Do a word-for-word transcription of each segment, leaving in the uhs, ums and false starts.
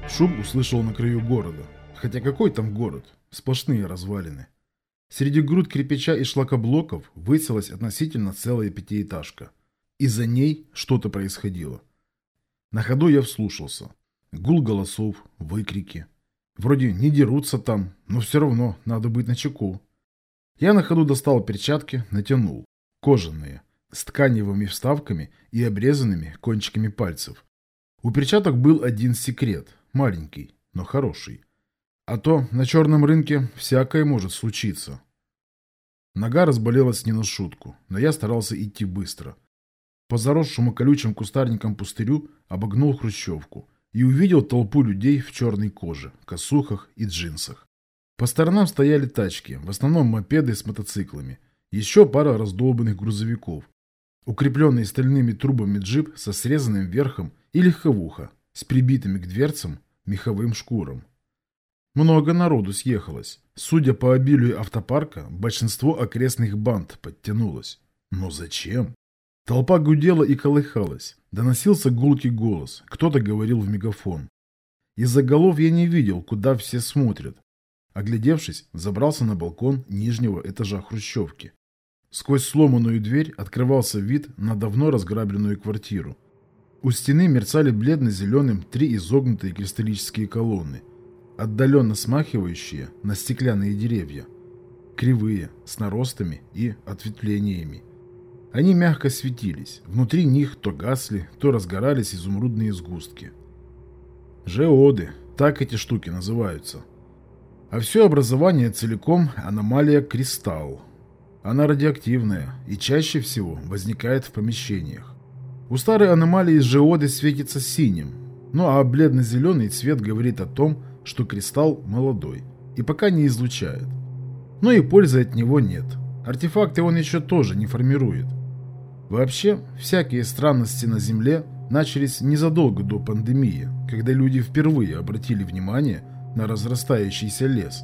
Шум услышал на краю города. Хотя какой там город? Сплошные развалины. Среди груд кирпича и шлакоблоков высилась относительно целая пятиэтажка. И за ней что-то происходило. На ходу я вслушался. Гул голосов, выкрики. Вроде не дерутся там, но все равно надо быть начеку. Я на ходу достал перчатки, натянул. Кожаные, с тканевыми вставками и обрезанными кончиками пальцев. У перчаток был один секрет, маленький, но хороший. А то на черном рынке всякое может случиться. Нога разболелась не на шутку, но я старался идти быстро. По заросшему колючим кустарникам пустырю обогнул хрущевку и увидел толпу людей в черной коже, косухах и джинсах. По сторонам стояли тачки, в основном мопеды с мотоциклами, еще пара раздолбанных грузовиков, укрепленный стальными трубами джип со срезанным верхом и легковуха с прибитыми к дверцам меховым шкурам. Много народу съехалось. Судя по обилию автопарка, большинство окрестных банд подтянулось. Но зачем? Толпа гудела и колыхалась. Доносился гулкий голос. Кто-то говорил в мегафон. Из-за голов я не видел, куда все смотрят. Оглядевшись, забрался на балкон нижнего этажа хрущевки. Сквозь сломанную дверь открывался вид на давно разграбленную квартиру. У стены мерцали бледно-зеленым три изогнутые кристаллические колонны, отдаленно смахивающие на стеклянные деревья, кривые, с наростами и ответвлениями. Они мягко светились, внутри них то гасли, то разгорались изумрудные сгустки. Жеоды, так эти штуки называются. А все образование целиком аномалия кристалл. Она радиоактивная и чаще всего возникает в помещениях. У старой аномалии жеоды светится синим, ну а бледно-зеленый цвет говорит о том, что кристалл молодой и пока не излучает. Но и пользы от него нет. Артефакты он еще тоже не формирует. Вообще, всякие странности на Земле начались незадолго до пандемии, когда люди впервые обратили внимание на разрастающийся лес.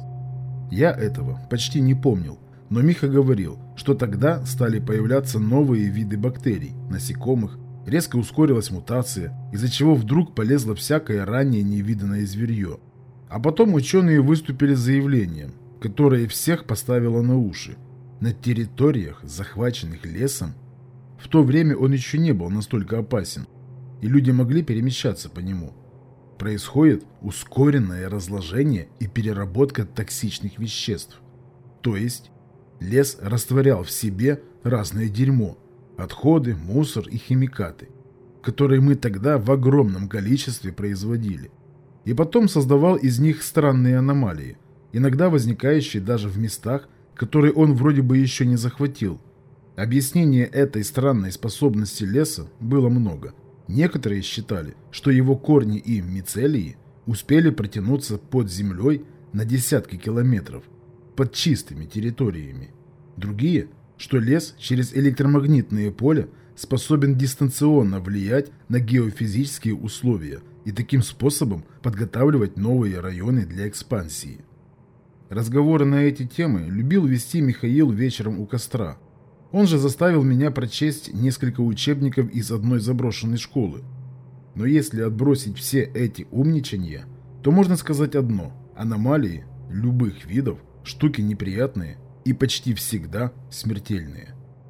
Я этого почти не помнил, но Миха говорил, что тогда стали появляться новые виды бактерий, насекомых, резко ускорилась мутация, из-за чего вдруг полезло всякое ранее невиданное зверье. А потом ученые выступили с заявлением, которое всех поставило на уши. На территориях, захваченных лесом, в то время он еще не был настолько опасен, и люди могли перемещаться по нему. Происходит ускоренное разложение и переработка токсичных веществ. То есть лес растворял в себе разное дерьмо, отходы, мусор и химикаты, которые мы тогда в огромном количестве производили. И потом создавал из них странные аномалии, иногда возникающие даже в местах, которые он вроде бы еще не захватил. Объяснение этой странной способности леса было много. Некоторые считали, что его корни и мицелии успели протянуться под землей на десятки километров, под чистыми территориями. Другие, что лес через электромагнитное поле способен дистанционно влиять на геофизические условия и таким способом подготавливать новые районы для экспансии. Разговоры на эти темы любил вести Михаил вечером у костра. Он же заставил меня прочесть несколько учебников из одной заброшенной школы. Но если отбросить все эти умничанья, то можно сказать одно: аномалии любых видов штуки неприятные и почти всегда смертельные.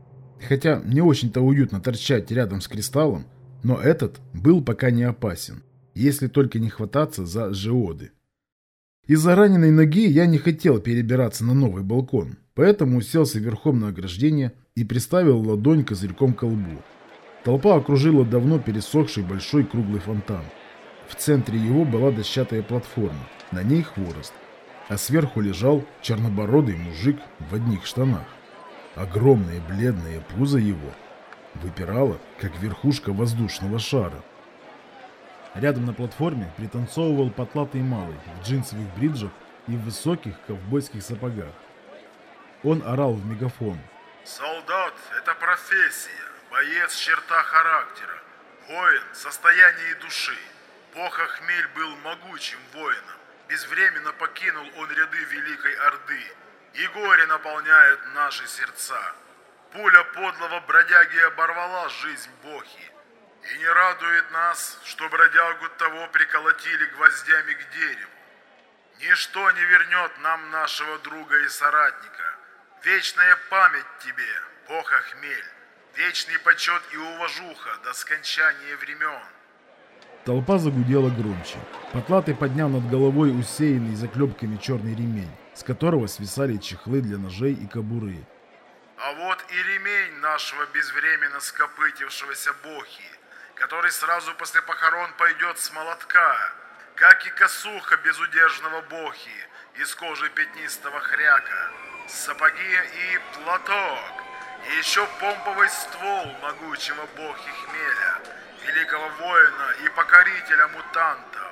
Хотя не очень-то уютно торчать рядом с кристаллом, но этот был пока не опасен, если только не хвататься за жеоды. Из-за раненой ноги я не хотел перебираться на новый балкон, поэтому уселся верхом на ограждение и приставил ладонь козырьком к колбу. Толпа окружила давно пересохший большой круглый фонтан. В центре его была дощатая платформа, на ней хворост, а сверху лежал чернобородый мужик в одних штанах. Огромное бледное пузо его выпирало, как верхушка воздушного шара. Рядом на платформе пританцовывал потлатый малый в джинсовых бриджах и в высоких ковбойских сапогах. Он орал в мегафон: «Солдат – это профессия, боец – черта характера, воин – состояние души. Бог Ахмель был могучим воином, безвременно покинул он ряды Великой Орды, и горе наполняет наши сердца. Пуля подлого бродяги оборвала жизнь Бохи. И не радует нас, что бродягу того приколотили гвоздями к дереву. Ничто не вернет нам нашего друга и соратника. Вечная память тебе, бог Ахмель, вечный почет и уважуха до скончания времен. Толпа загудела громче. Потлатый поднял над головой усеянный заклепками черный ремень, с которого свисали чехлы для ножей и кобуры. А вот и ремень нашего безвременно скопытившегося бохи, который сразу после похорон пойдет с молотка, как и косуха безудержного бохи из кожи пятнистого хряка, сапоги и платок, и еще помповый ствол могучего бохи Хмеля, великого воина и покорителя мутантов.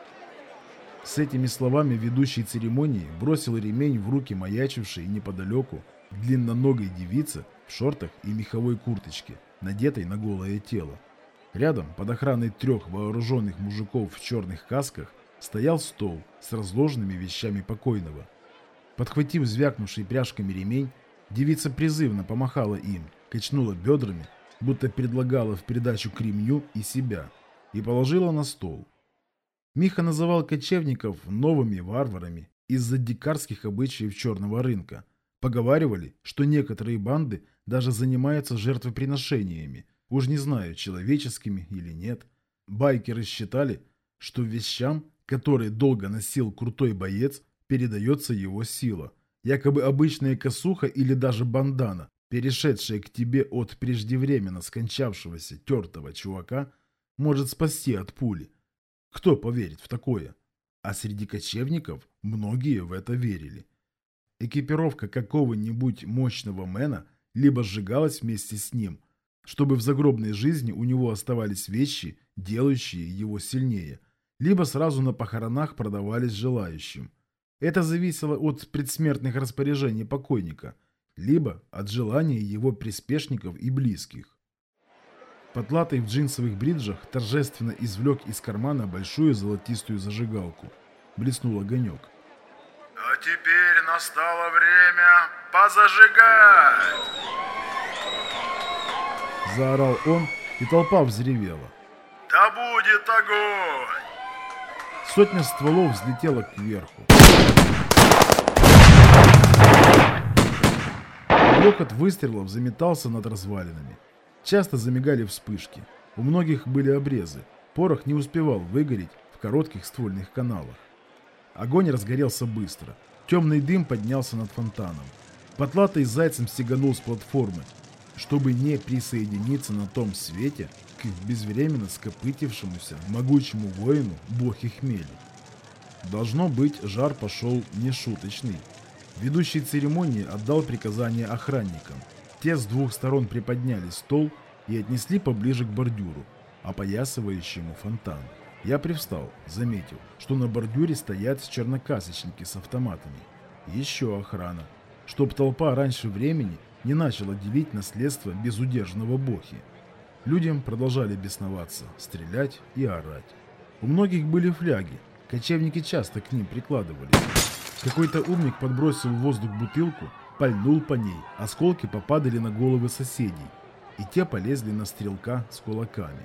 С этими словами ведущий церемонии бросил ремень в руки маячившей неподалеку длинноногой девице в шортах и меховой курточке, надетой на голое тело. Рядом, под охраной трех вооруженных мужиков в черных касках, стоял стол с разложенными вещами покойного. Подхватив звякнувший пряжками ремень, девица призывно помахала им, качнула бедрами, будто предлагала в придачу к ремню и себя, и положила на стол. Миха называл кочевников новыми варварами из-за дикарских обычаев черного рынка. Поговаривали, что некоторые банды даже занимаются жертвоприношениями, уж не знаю, человеческими или нет. Байкеры считали, что вещам, которые долго носил крутой боец, передается его сила. Якобы обычная косуха или даже бандана, перешедшая к тебе от преждевременно скончавшегося тертого чувака, может спасти от пули. Кто поверит в такое? А среди кочевников многие в это верили. Экипировка какого-нибудь мощного мэна либо сжигалась вместе с ним, чтобы в загробной жизни у него оставались вещи, делающие его сильнее, либо сразу на похоронах продавались желающим. Это зависело от предсмертных распоряжений покойника, либо от желания его приспешников и близких. Потлатый в джинсовых бриджах торжественно извлек из кармана большую золотистую зажигалку. Блеснул огонек. А теперь настало время позажигать! Заорал он, и толпа взревела. Да будет огонь! Сотня стволов взлетела кверху. Грохот выстрелов заметался над развалинами. Часто замигали вспышки. У многих были обрезы. Порох не успевал выгореть в коротких ствольных каналах. Огонь разгорелся быстро. Темный дым поднялся над фонтаном. Потлатый зайцем стеганул с платформы, чтобы не присоединиться на том свете к безвременно скопытившемуся могучему воину бохи Хмели. Должно быть, жар пошел нешуточный. Ведущий церемонии отдал приказание охранникам. Те с двух сторон приподняли стол и отнесли поближе к бордюру, опоясывающему фонтан. Я привстал, заметил, что на бордюре стоят чернокасочники с автоматами. Еще охрана, чтоб толпа раньше времени не начала делить наследство безудержного бохи. Людям продолжали бесноваться, стрелять и орать. У многих были фляги, кочевники часто к ним прикладывались. Какой-то умник подбросил в воздух бутылку, пальнул по ней, осколки попадали на головы соседей, и те полезли на стрелка с кулаками.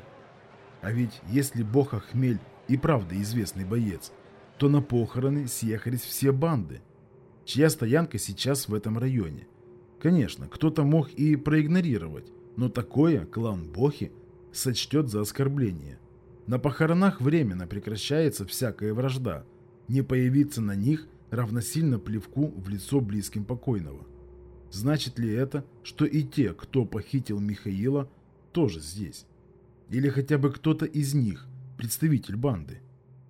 А ведь если бог Ахмель и правда известный боец, то на похороны съехались все банды. Чья стоянка сейчас в этом районе? Конечно, кто-то мог и проигнорировать, но такое клан Бохи сочтет за оскорбление. На похоронах временно прекращается всякая вражда. Не появиться на них равносильно плевку в лицо близким покойного. Значит ли это, что и те, кто похитил Михаила, тоже здесь? Или хотя бы кто-то из них, представитель банды?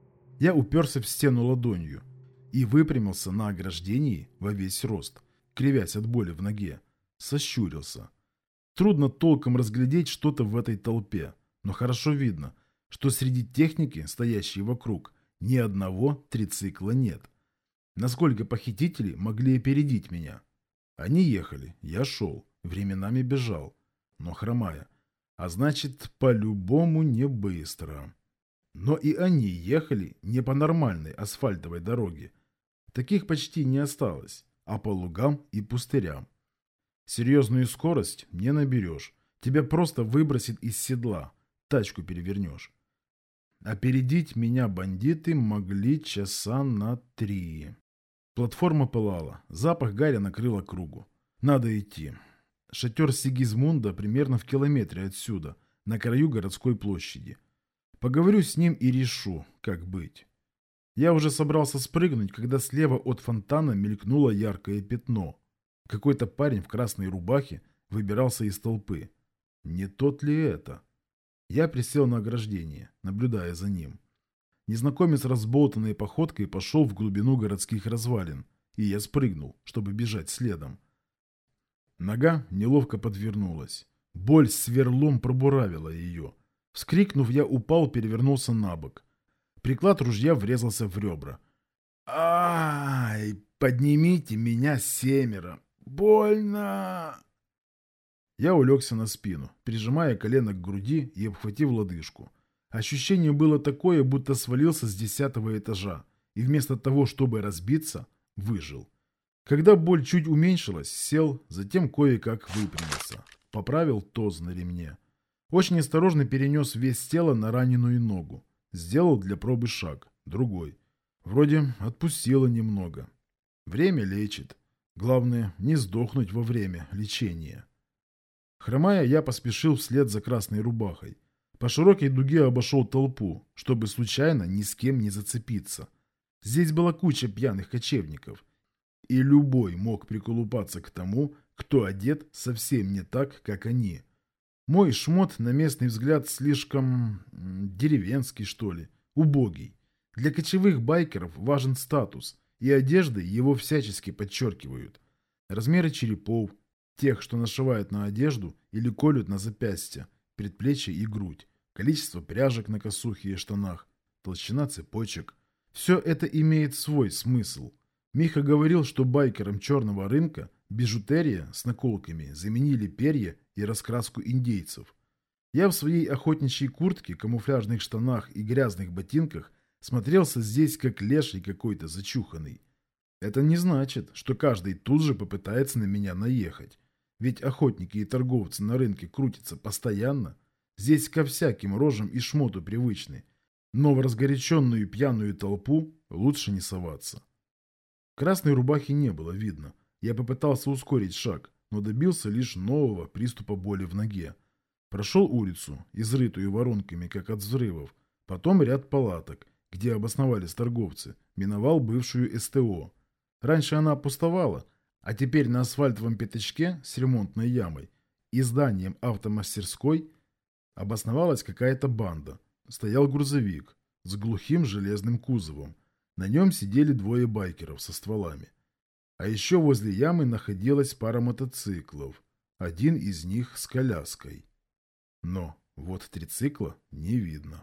Я уперся в стену ладонью и выпрямился на ограждении во весь рост, кривясь от боли в ноге. Сощурился. Трудно толком разглядеть что-то в этой толпе, но хорошо видно, что среди техники, стоящей вокруг, ни одного трицикла нет. Насколько похитители могли опередить меня? Они ехали, я шел, временами бежал, но хромая. А значит, по-любому не быстро. Но и они ехали не по нормальной асфальтовой дороге. Таких почти не осталось, а по лугам и пустырям. Серьезную скорость не наберешь. Тебя просто выбросит из седла. тачку перевернешь. Опередить меня бандиты могли часа на три. Платформа пылала, запах гаря накрыл округу. Надо идти. Шатер Сигизмунда примерно в километре отсюда, на краю городской площади. Поговорю с ним и решу, как быть. Я уже собрался спрыгнуть, когда слева от фонтана мелькнуло яркое пятно. Какой-то парень в красной рубахе выбирался из толпы. Не тот ли это? Я присел на ограждение, наблюдая за ним. Незнакомец разболтанной походкой пошел в глубину городских развалин, и я спрыгнул, чтобы бежать следом. Нога неловко подвернулась. Боль сверлом пробуравила ее. Вскрикнув, я упал, перевернулся на бок. Приклад ружья врезался в ребра. «Ай, поднимите меня семеро! Больно!» Я улегся на спину, прижимая колено к груди и обхватив лодыжку. Ощущение было такое, будто свалился с десятого этажа, и вместо того, чтобы разбиться, выжил. Когда боль чуть уменьшилась, сел, затем кое-как выпрямился. Поправил тоз на ремне. Очень осторожно перенес вес тела на раненую ногу. Сделал для пробы шаг, другой. Вроде отпустило немного. Время лечит. Главное, не сдохнуть во время лечения. Хромая, я поспешил вслед за красной рубахой. По широкой дуге обошел толпу, чтобы случайно ни с кем не зацепиться. Здесь была куча пьяных кочевников. И любой мог приколупаться к тому, кто одет совсем не так, как они. Мой шмот, на местный взгляд, слишком деревенский, что ли, убогий. Для кочевых байкеров важен статус, и одежды его всячески подчеркивают. Размеры черепов, тех, что нашивают на одежду или колют на запястья, предплечья и грудь, количество пряжек на косухе и штанах, толщина цепочек. Все это имеет свой смысл. Миха говорил, что байкерам черного рынка бижутерия с наколками заменили перья и раскраску индейцев. Я в своей охотничьей куртке, камуфляжных штанах и грязных ботинках смотрелся здесь как леший какой-то зачуханный. Это не значит, что каждый тут же попытается на меня наехать. Ведь охотники и торговцы на рынке крутятся постоянно. Здесь ко всяким рожам и шмоту привычны. Но в разгоряченную пьяную толпу лучше не соваться. Красной рубахи не было видно. Я попытался ускорить шаг, но добился лишь нового приступа боли в ноге. Прошел улицу, изрытую воронками, как от взрывов. Потом ряд палаток, где обосновались торговцы. Миновал бывшую СТО. Раньше она пустовала, а теперь на асфальтовом пятачке с ремонтной ямой и зданием автомастерской обосновалась какая-то банда. Стоял грузовик с глухим железным кузовом. На нем сидели двое байкеров со стволами. А еще возле ямы находилась пара мотоциклов. Один из них с коляской. Но вот трицикла не видно.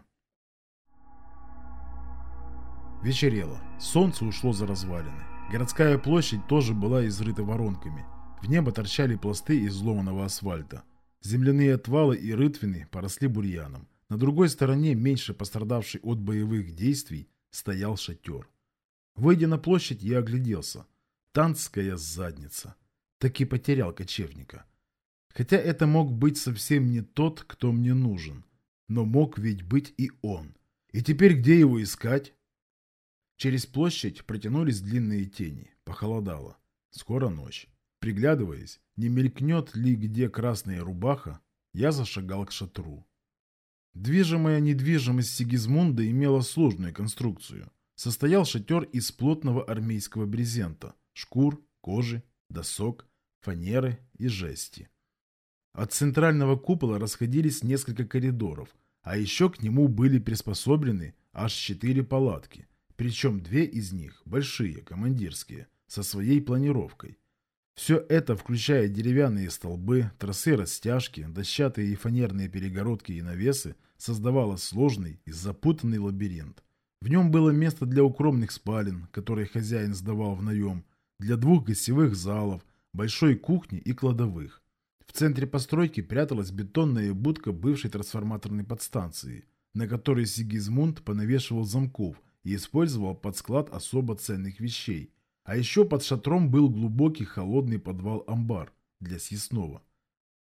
Вечерело. Солнце ушло за развалины. Городская площадь тоже была изрыта воронками. В небо торчали пласты изломанного асфальта. Земляные отвалы и рытвины поросли бурьяном. На другой стороне, меньше пострадавшей от боевых действий, стоял шатер. Выйдя на площадь, я огляделся. Танская задница. Таки потерял кочевника. Хотя это мог быть совсем не тот, кто мне нужен. Но мог ведь быть и он. И теперь где его искать? Через площадь протянулись длинные тени. Похолодало. Скоро ночь. Приглядываясь, не мелькнет ли где красная рубаха, я зашагал к шатру. Движимая недвижимость Сигизмунда имела сложную конструкцию. Состоял шатер из плотного армейского брезента, шкур, кожи, досок, фанеры и жести. От центрального купола расходились несколько коридоров, а еще к нему были приспособлены аж четыре палатки, причем две из них большие, командирские, со своей планировкой. Все это, включая деревянные столбы, тросы растяжки, дощатые и фанерные перегородки и навесы, создавало сложный и запутанный лабиринт. В нем было место для укромных спален, которые хозяин сдавал в наем, для двух гостевых залов, большой кухни и кладовых. В центре постройки пряталась бетонная будка бывшей трансформаторной подстанции, на которой Сигизмунд понавешивал замков и использовал под склад особо ценных вещей. А еще под шатром был глубокий холодный подвал-амбар для съестного.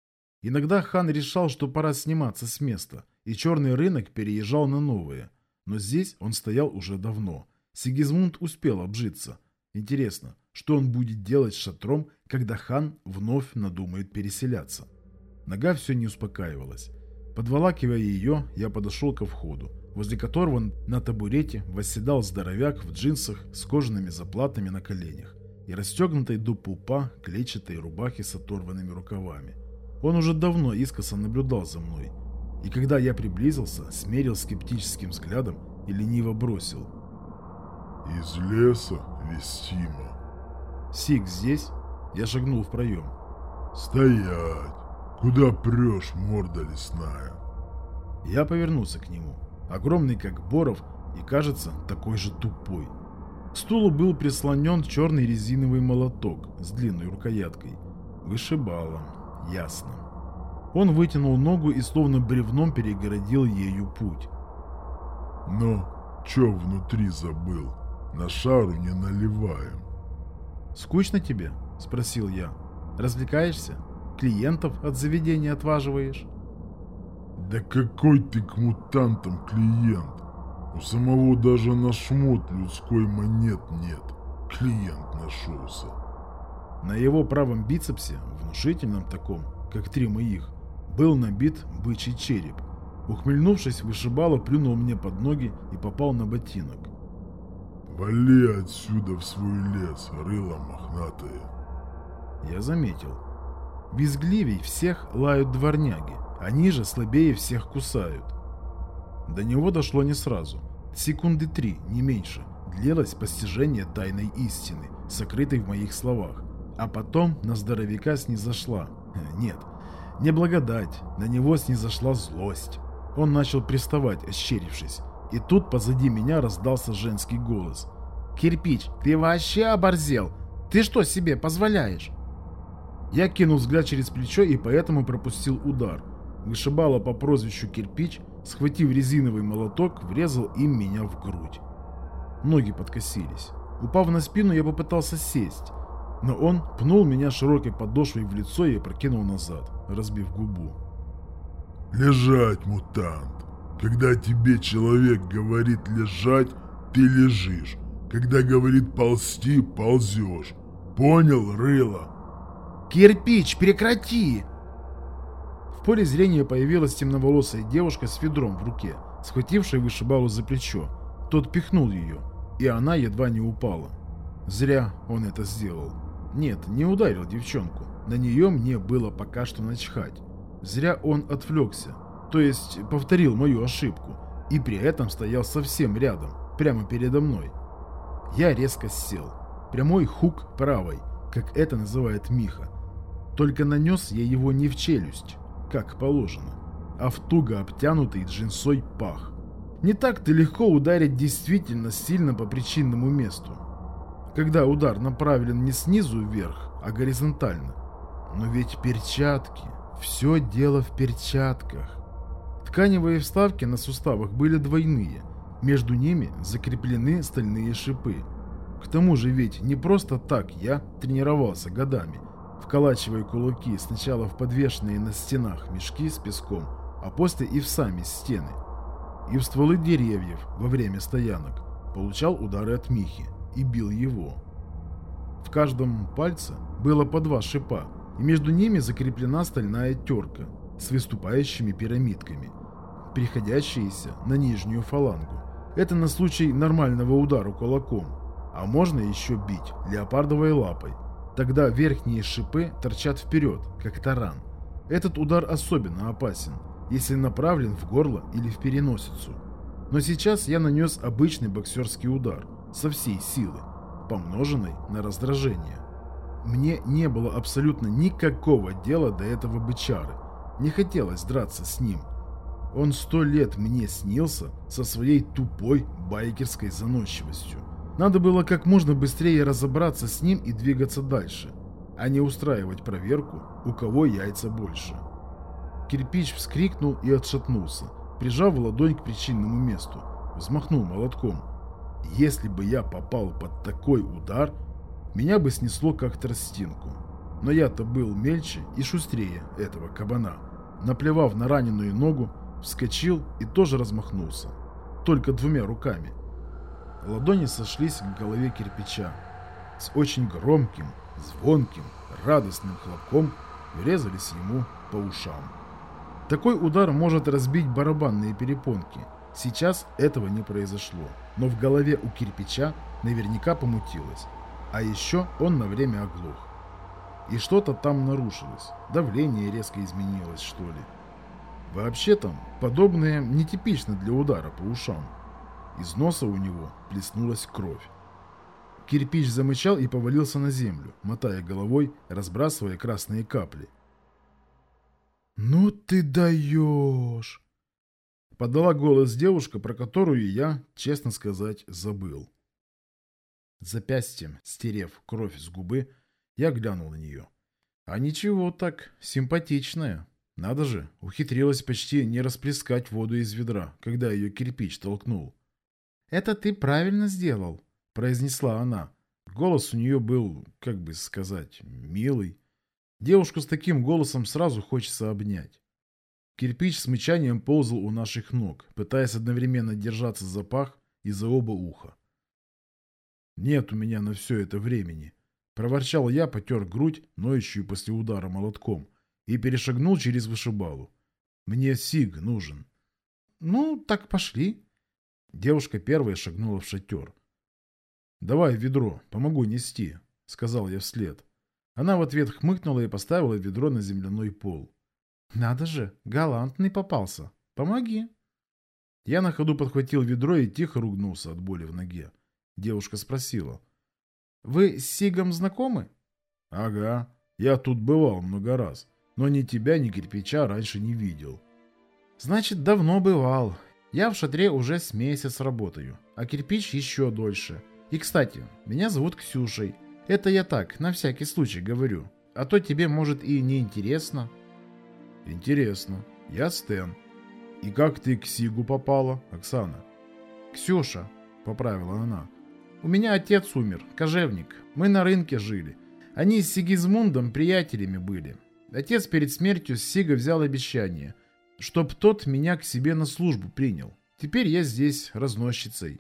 Иногда хан решал, что пора сниматься с места, и черный рынок переезжал на новые. Но здесь он стоял уже давно. Сигизмунд успел обжиться. Интересно, что он будет делать с шатром, когда хан вновь надумает переселяться? Нога все не успокаивалась. Подволакивая ее, я подошел ко входу, возле которого на табурете восседал здоровяк в джинсах с кожаными заплатами на коленях и расстегнутой до пупа клетчатой рубахе с оторванными рукавами. Он уже давно искоса наблюдал за мной, и когда я приблизился, смерил скептическим взглядом и лениво бросил: «Из леса, Вестима». «Сик здесь?» Я шагнул в проем. «Стоять! Куда прешь, морда лесная?» Я повернулся к нему, огромный как боров и, кажется, такой же тупой. К стулу был прислонен черный резиновый молоток с длинной рукояткой. Вышибалом, ясно. Он вытянул ногу и словно бревном перегородил ею путь. «Ну, чё внутри забыл? На шару не наливаем». «Скучно тебе?» – спросил я. «Развлекаешься? Клиентов от заведения отваживаешь?» «Да какой ты к мутантам клиент? У самого даже на шмот людской монет нет. Клиент нашелся». На его правом бицепсе, внушительном таком, как три моих, был набит бычий череп. Ухмыльнувшись, вышибало плюнул мне под ноги и попал на ботинок. «Вали отсюда в свой лес, рыло мохнатое». Я заметил. Визгливей всех лают дворняги, они же слабее всех кусают. До него дошло не сразу. Секунды три, не меньше, длилось постижение тайной истины, сокрытой в моих словах. А потом на здоровяка снизошла. Нет, не благодать, на него снизошла злость. Он начал приставать, ощерившись. И тут позади меня раздался женский голос. «Кирпич, ты вообще оборзел? Ты что себе позволяешь?» Я кинул взгляд через плечо и поэтому пропустил удар. Вышибало по прозвищу Кирпич, схватив резиновый молоток, врезал им меня в грудь. Ноги подкосились. Упав на спину, я попытался сесть, но он пнул меня широкой подошвой в лицо и опрокинул назад, разбив губу. «Лежать, мутант! Когда тебе человек говорит лежать, ты лежишь. Когда говорит ползти, ползешь. Понял, рыло?» «Кирпич, прекрати!» В поле зрения появилась темноволосая девушка с ведром в руке, схватившая вышибалу за плечо. Тот пихнул ее, и она едва не упала. Зря он это сделал. Нет, не ударил девчонку. На нее мне было пока что начхать. Зря он отвлекся, то есть повторил мою ошибку, и при этом стоял совсем рядом, прямо передо мной. Я резко сел. Прямой хук правой, как это называет Миха. Только нанес я его не в челюсть, как положено, а в туго обтянутый джинсой пах. Не так-то легко ударить действительно сильно по причинному месту, когда удар направлен не снизу вверх, а горизонтально. Но ведь перчатки, все дело в перчатках. Тканевые вставки на суставах были двойные, между ними закреплены стальные шипы. К тому же ведь не просто так я тренировался годами, вколачивая кулаки сначала в подвешенные на стенах мешки с песком, а после и в сами стены. И в стволы деревьев во время стоянок получал удары от Михи и бил его. В каждом пальце было по два шипа, и между ними закреплена стальная терка с выступающими пирамидками, приходящиеся на нижнюю фалангу. Это на случай нормального удара кулаком, а можно еще бить леопардовой лапой. Тогда верхние шипы торчат вперед, как таран. Этот удар особенно опасен, если направлен в горло или в переносицу. Но сейчас я нанес обычный боксерский удар, со всей силы, помноженной на раздражение. Мне не было абсолютно никакого дела до этого бычары. Не хотелось драться с ним. Он сто лет мне снился со своей тупой байкерской заносчивостью. Надо было как можно быстрее разобраться с ним и двигаться дальше, а не устраивать проверку, у кого яйца больше. Кирпич вскрикнул и отшатнулся, прижав ладонь к причинному месту, взмахнул молотком. Если бы я попал под такой удар, меня бы снесло как тростинку. Но я-то был мельче и шустрее этого кабана. Наплевав на раненую ногу, вскочил и тоже размахнулся. Только двумя руками. Ладони сошлись к голове кирпича. С очень громким, звонким, радостным хлопком врезались ему по ушам. Такой удар может разбить барабанные перепонки. Сейчас этого не произошло, но в голове у кирпича наверняка помутилось. А еще он на время оглох. И что-то там нарушилось. Давление резко изменилось, что ли. Вообще там подобное нетипично для удара по ушам. Из носа у него плеснулась кровь. Кирпич замычал и повалился на землю, мотая головой, разбрасывая красные капли. «Ну ты даешь!» Подала голос девушка, про которую я, честно сказать, забыл. Запястьем, стерев кровь с губы, я глянул на нее. А ничего так, симпатичная. Надо же, ухитрилась почти не расплескать воду из ведра, когда ее кирпич толкнул. «Это ты правильно сделал», — произнесла она. Голос у нее был, как бы сказать, милый. Девушку с таким голосом сразу хочется обнять. Кирпич с мычанием ползал у наших ног, пытаясь одновременно держаться за пах и за оба уха. «Нет у меня на все это времени», — проворчал я, потер грудь, ноющую после удара молотком, и перешагнул через вышибалу. «Мне сиг нужен». «Ну, так пошли». Девушка первая шагнула в шатер. «Давай ведро, помогу нести», — сказал я вслед. Она в ответ хмыкнула и поставила ведро на земляной пол. «Надо же, галантный попался. Помоги». Я на ходу подхватил ведро и тихо ругнулся от боли в ноге. Девушка спросила. «Вы с Сигом знакомы?» «Ага, я тут бывал много раз, но ни тебя, ни кирпича раньше не видел». «Значит, давно бывал. Я в шатре уже с месяц работаю, а кирпич еще дольше. И, кстати, меня зовут Ксюшей. Это я так, на всякий случай говорю. А то тебе, может, и не интересно». «Интересно. Я Стэн. И как ты к Сигу попала, Оксана?» «Ксюша», — поправила она. «У меня отец умер, кожевник. Мы на рынке жили. Они с Сигизмундом приятелями были. Отец перед смертью с Сига взял обещание, чтоб тот меня к себе на службу принял. Теперь я здесь разносчицей».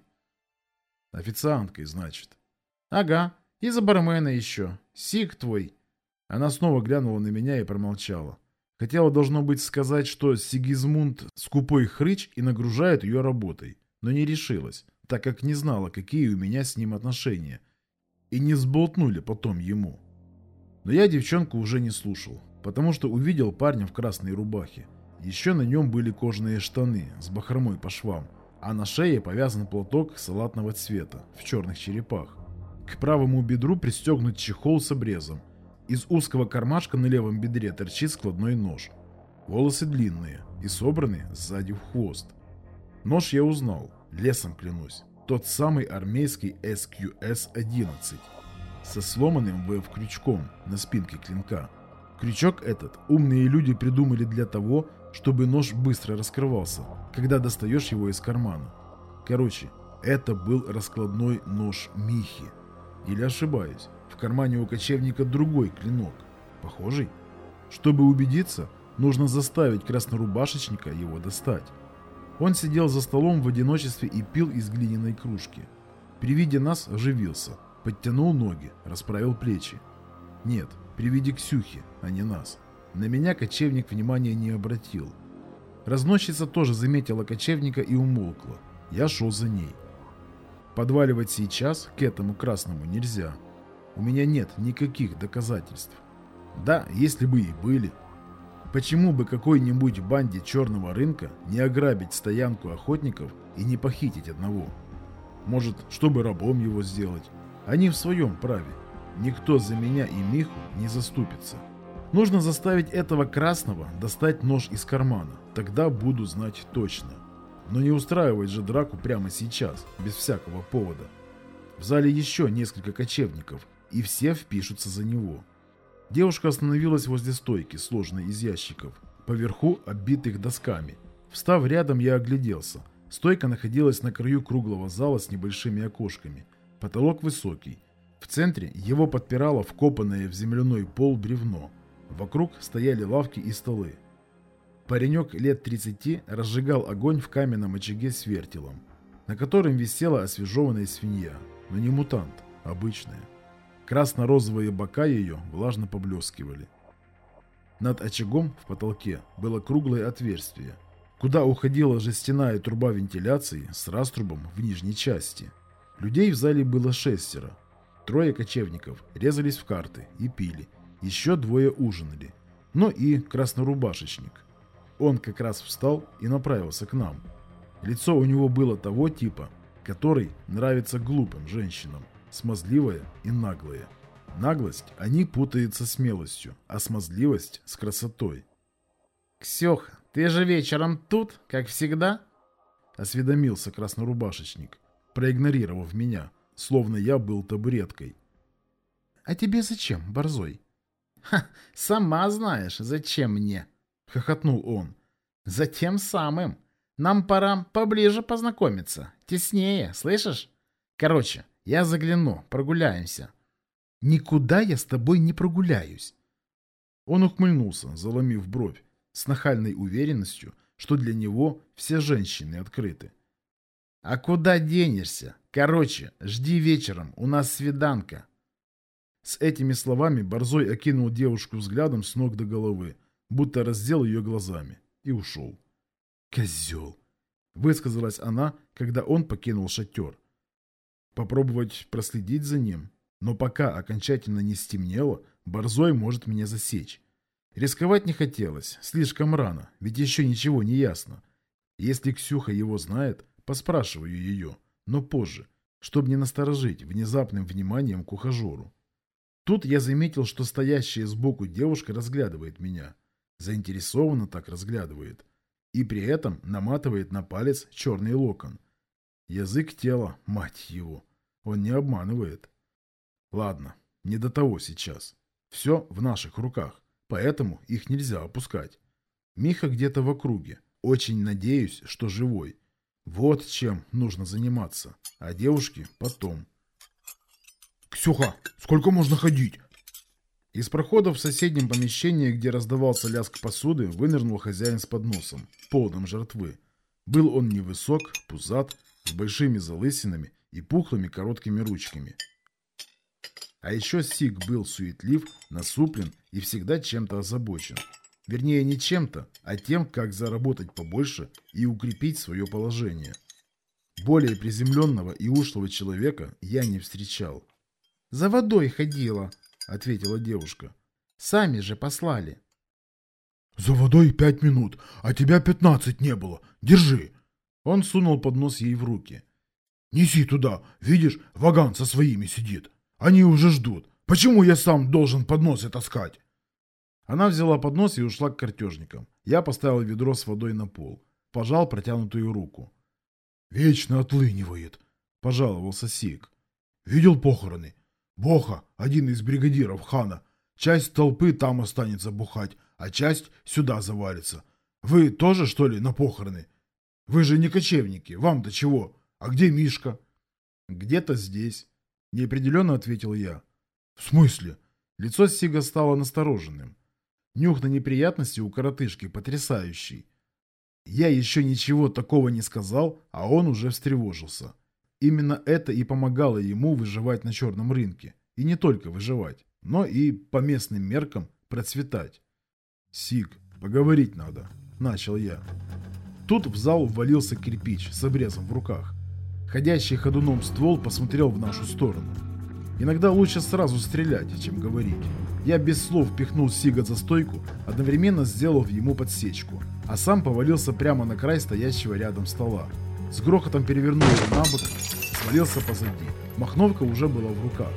«Официанткой, значит?» «Ага. И за бармена еще. Сиг твой». Она снова глянула на меня и промолчала. Хотела, должно быть, сказать, что Сигизмунд скупой хрыч и нагружает ее работой, но не решилась, так как не знала, какие у меня с ним отношения, и не сболтнули потом ему. Но я девчонку уже не слушал, потому что увидел парня в красной рубахе. Еще на нем были кожаные штаны с бахромой по швам, а на шее повязан платок салатного цвета в черных черепах. К правому бедру пристегнут чехол с обрезом. Из узкого кармашка на левом бедре торчит складной нож. Волосы длинные и собраны сзади в хвост. Нож я узнал, лесом клянусь. Тот самый армейский эс кью эс одиннадцать со сломанным вэ эф крючком на спинке клинка. Крючок этот умные люди придумали для того, чтобы нож быстро раскрывался, когда достаешь его из кармана. Короче, это был раскладной нож Михи. Или ошибаюсь, в кармане у кочевника другой клинок, похожий? Чтобы убедиться, нужно заставить краснорубашечника его достать. Он сидел за столом в одиночестве и пил из глиняной кружки. При виде нас оживился, подтянул ноги, расправил плечи. Нет, при виде Ксюхи, а не нас. На меня кочевник внимания не обратил. Разносчица тоже заметила кочевника и умолкла. Я шел за ней. Подваливать сейчас к этому красному нельзя. У меня нет никаких доказательств. Да, если бы и были. Почему бы какой-нибудь банде черного рынка не ограбить стоянку охотников и не похитить одного? Может, чтобы рабом его сделать? Они в своем праве. Никто за меня и Миху не заступится. Нужно заставить этого красного достать нож из кармана. Тогда буду знать точно. Но не устраивать же драку прямо сейчас, без всякого повода. В зале еще несколько кочевников, и все впишутся за него. Девушка остановилась возле стойки, сложенной из ящиков, поверху оббитых досками. Встав рядом, я огляделся. Стойка находилась на краю круглого зала с небольшими окошками. Потолок высокий. В центре его подпирало вкопанное в земляной пол бревно. Вокруг стояли лавки и столы. Паренек лет тридцати разжигал огонь в каменном очаге с вертелом, на котором висела освежеванная свинья, но не мутант, обычная. Красно-розовые бока ее влажно поблескивали. Над очагом в потолке было круглое отверстие, куда уходила жестяная труба вентиляции с раструбом в нижней части. Людей в зале было шестеро. Трое кочевников резались в карты и пили, еще двое ужинали, но и краснорубашечник. Он как раз встал и направился к нам. Лицо у него было того типа, который нравится глупым женщинам, смазливое и наглое. Наглость они путают со смелостью, а смазливость с красотой. «Ксюха, ты же вечером тут, как всегда?» — осведомился краснорубашечник, проигнорировав меня, словно я был табуреткой. «А тебе зачем, борзой?» «Ха, сама знаешь, зачем мне?» — хохотнул он. «За тем самым. Нам пора поближе познакомиться. Теснее, слышишь? Короче, я загляну, прогуляемся». «Никуда я с тобой не прогуляюсь». Он ухмыльнулся, заломив бровь, с нахальной уверенностью, что для него все женщины открыты. «А куда денешься? Короче, жди вечером, у нас свиданка». С этими словами Борзой окинул девушку взглядом с ног до головы, будто раздел ее глазами, и ушел. «Козел!» — высказалась она, когда он покинул шатер. Попробовать проследить за ним? Но пока окончательно не стемнело, Борзой может меня засечь. Рисковать не хотелось, слишком рано, ведь еще ничего не ясно. Если Ксюха его знает, поспрашиваю ее, но позже, чтобы не насторожить внезапным вниманием к ухажеру. Тут я заметил, что стоящая сбоку девушка разглядывает меня. Заинтересованно так разглядывает. И при этом наматывает на палец черный локон. Язык тела, мать его. Он не обманывает. Ладно, не до того сейчас. Все в наших руках, поэтому их нельзя опускать. Миха где-то в округе. Очень надеюсь, что живой. Вот чем нужно заниматься. А девушки потом. «Ксюха, сколько можно ходить?» Из прохода в соседнем помещении, где раздавался лязг посуды, вынырнул хозяин с подносом, полным жратвы. Был он невысок, пузат, с большими залысинами и пухлыми короткими ручками. А еще Сик был суетлив, насуплен и всегда чем-то озабочен. Вернее, не чем-то, а тем, как заработать побольше и укрепить свое положение. Более приземленного и ушлого человека я не встречал. «За водой ходила», — ответила девушка. «Сами же послали». «За водой пять минут, а тебя пятнадцать не было. Держи». Он сунул поднос ей в руки. «Неси туда, видишь, ваган со своими сидит. Они уже ждут. Почему я сам должен подносы таскать?» Она взяла поднос и ушла к картежникам. Я поставил ведро с водой на пол. Пожал протянутую руку. «Вечно отлынивает», — пожаловался Сик. «Видел похороны? Боха, один из бригадиров хана. Часть толпы там останется бухать, а часть сюда завалится. Вы тоже, что ли, на похороны? Вы же не кочевники, вам-то чего? А где Мишка?» «Где-то здесь», — неопределенно ответил я. «В смысле?» Лицо Сига стало настороженным. Нюх на неприятности у коротышки потрясающий. Я еще ничего такого не сказал, а он уже встревожился. Именно это и помогало ему выживать на черном рынке. И не только выживать, но и по местным меркам процветать. «Сиг, поговорить надо», — начал я. Тут в зал ввалился кирпич с обрезом в руках. Ходящий ходуном ствол посмотрел в нашу сторону. Иногда лучше сразу стрелять, чем говорить. Я без слов пихнул Сига за стойку, одновременно сделав ему подсечку, а сам повалился прямо на край стоящего рядом стола. С грохотом перевернул его на бок, свалился позади. Махновка уже была в руках.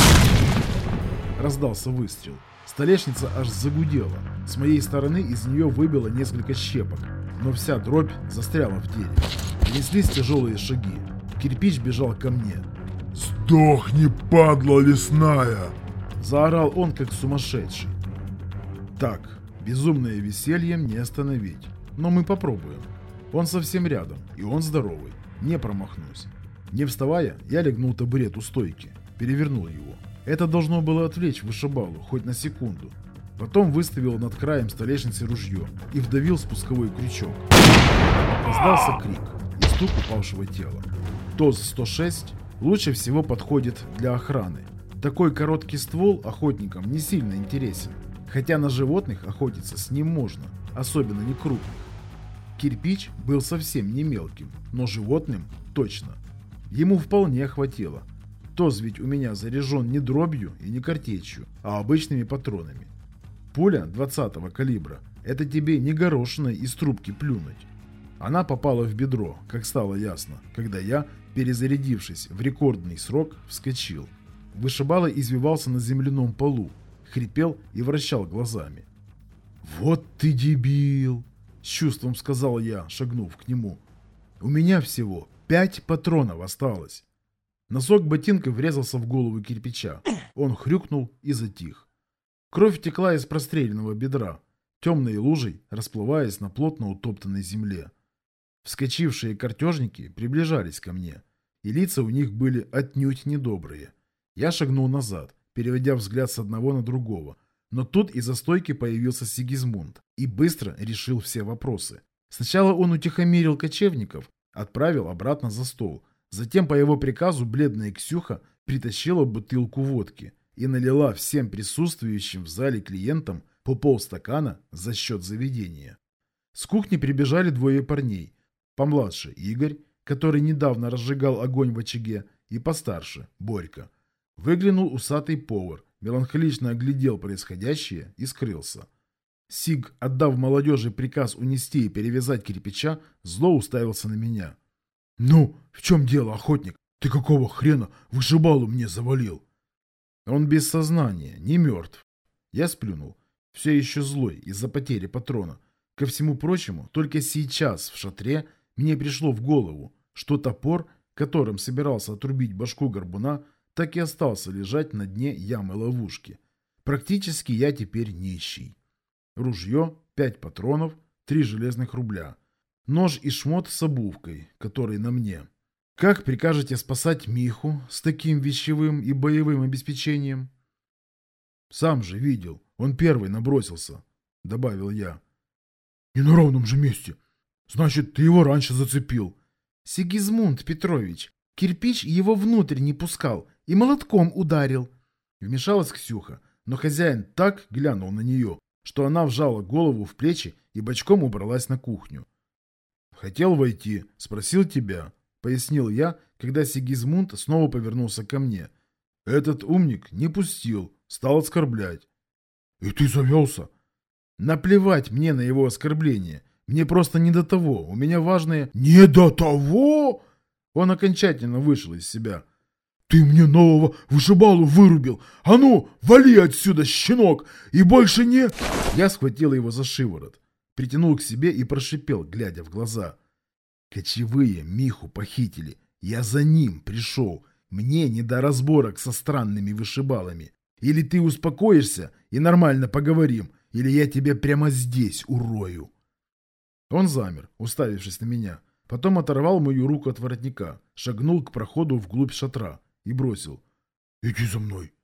Раздался выстрел. Столешница аж загудела. С моей стороны из нее выбило несколько щепок, но вся дробь застряла в дереве. Неслись тяжелые шаги. Кирпич бежал ко мне. «Сдохни, падла лесная!» Заорал он, как сумасшедший. Так, безумное веселье не остановить. Но мы попробуем. Он совсем рядом, и он здоровый. Не промахнусь. Не вставая, я легнул табурет у стойки. перевернул его. Это должно было отвлечь вышибалу хоть на секунду. Потом выставил над краем столешницы ружье и вдавил спусковой крючок. Раздался крик и стук упавшего тела. ТОЗ сто шесть лучше всего подходит для охраны. Такой короткий ствол охотникам не сильно интересен, хотя на животных охотиться с ним можно, особенно не крупных. Кирпич был совсем не мелким, но животным точно. Ему вполне хватило. ТОЗ ведь у меня заряжен не дробью и не картечью, а обычными патронами. Пуля двадцатого калибра – это тебе не горошиной из трубки плюнуть. Она попала в бедро, как стало ясно, когда я, перезарядившись в рекордный срок, вскочил. Вышибала извивался на земляном полу, хрипел и вращал глазами. «Вот ты дебил!» – с чувством сказал я, шагнув к нему. «У меня всего пять патронов осталось». Носок ботинка врезался в голову кирпича. Он хрюкнул и затих. Кровь текла из простреленного бедра, темной лужей расплываясь на плотно утоптанной земле. Вскочившие картежники приближались ко мне, и лица у них были отнюдь недобрые. Я шагнул назад, переводя взгляд с одного на другого, но тут из-за стойки появился Сигизмунд и быстро решил все вопросы. Сначала он утихомирил кочевников, отправил обратно за стол. Затем по его приказу бледная Ксюха притащила бутылку водки и налила всем присутствующим в зале клиентам по полстакана за счет заведения. С кухни прибежали двое парней. Помладше Игорь, который недавно разжигал огонь в очаге, и постарше Борька. Выглянул усатый повар, меланхолично оглядел происходящее и скрылся. Сиг, отдав молодежи приказ унести и перевязать кирпича, зло уставился на меня. «Ну, в чем дело, охотник? Ты какого хрена вышибалу мне завалил?» «Он без сознания, не мертв». Я сплюнул, все еще злой из-за потери патрона. Ко всему прочему, только сейчас в шатре мне пришло в голову, что топор, которым собирался отрубить башку горбуна, так и остался лежать на дне ямы-ловушки. Практически я теперь нищий. Ружье, пять патронов, три железных рубля. Нож и шмот с обувкой, который на мне. Как прикажете спасать Миху с таким вещевым и боевым обеспечением? Сам же видел, он первый набросился, добавил я. Не на ровном же месте. Значит, ты его раньше зацепил. Сигизмунд Петрович, кирпич его внутрь не пускал и молотком ударил. Вмешалась Ксюха, но хозяин так глянул на нее, что она вжала голову в плечи и бочком убралась на кухню. «Хотел войти, спросил тебя», — пояснил я, когда Сигизмунд снова повернулся ко мне. «Этот умник не пустил, стал оскорблять». «И ты завелся?» «Наплевать мне на его оскорбление. Мне просто не до того, у меня важные...» «Не до того?» Он окончательно вышел из себя. «Ты мне нового вышибалу вырубил! А ну, вали отсюда, щенок! И больше не...» Я схватил его за шиворот, притянул к себе и прошипел, глядя в глаза. «Кочевые Миху похитили. Я за ним пришел. Мне не до разборок со странными вышибалами. Или ты успокоишься и нормально поговорим, или я тебя прямо здесь урою». Он замер, уставившись на меня. Потом оторвал мою руку от воротника, шагнул к проходу вглубь шатра и бросил. «Иди за мной».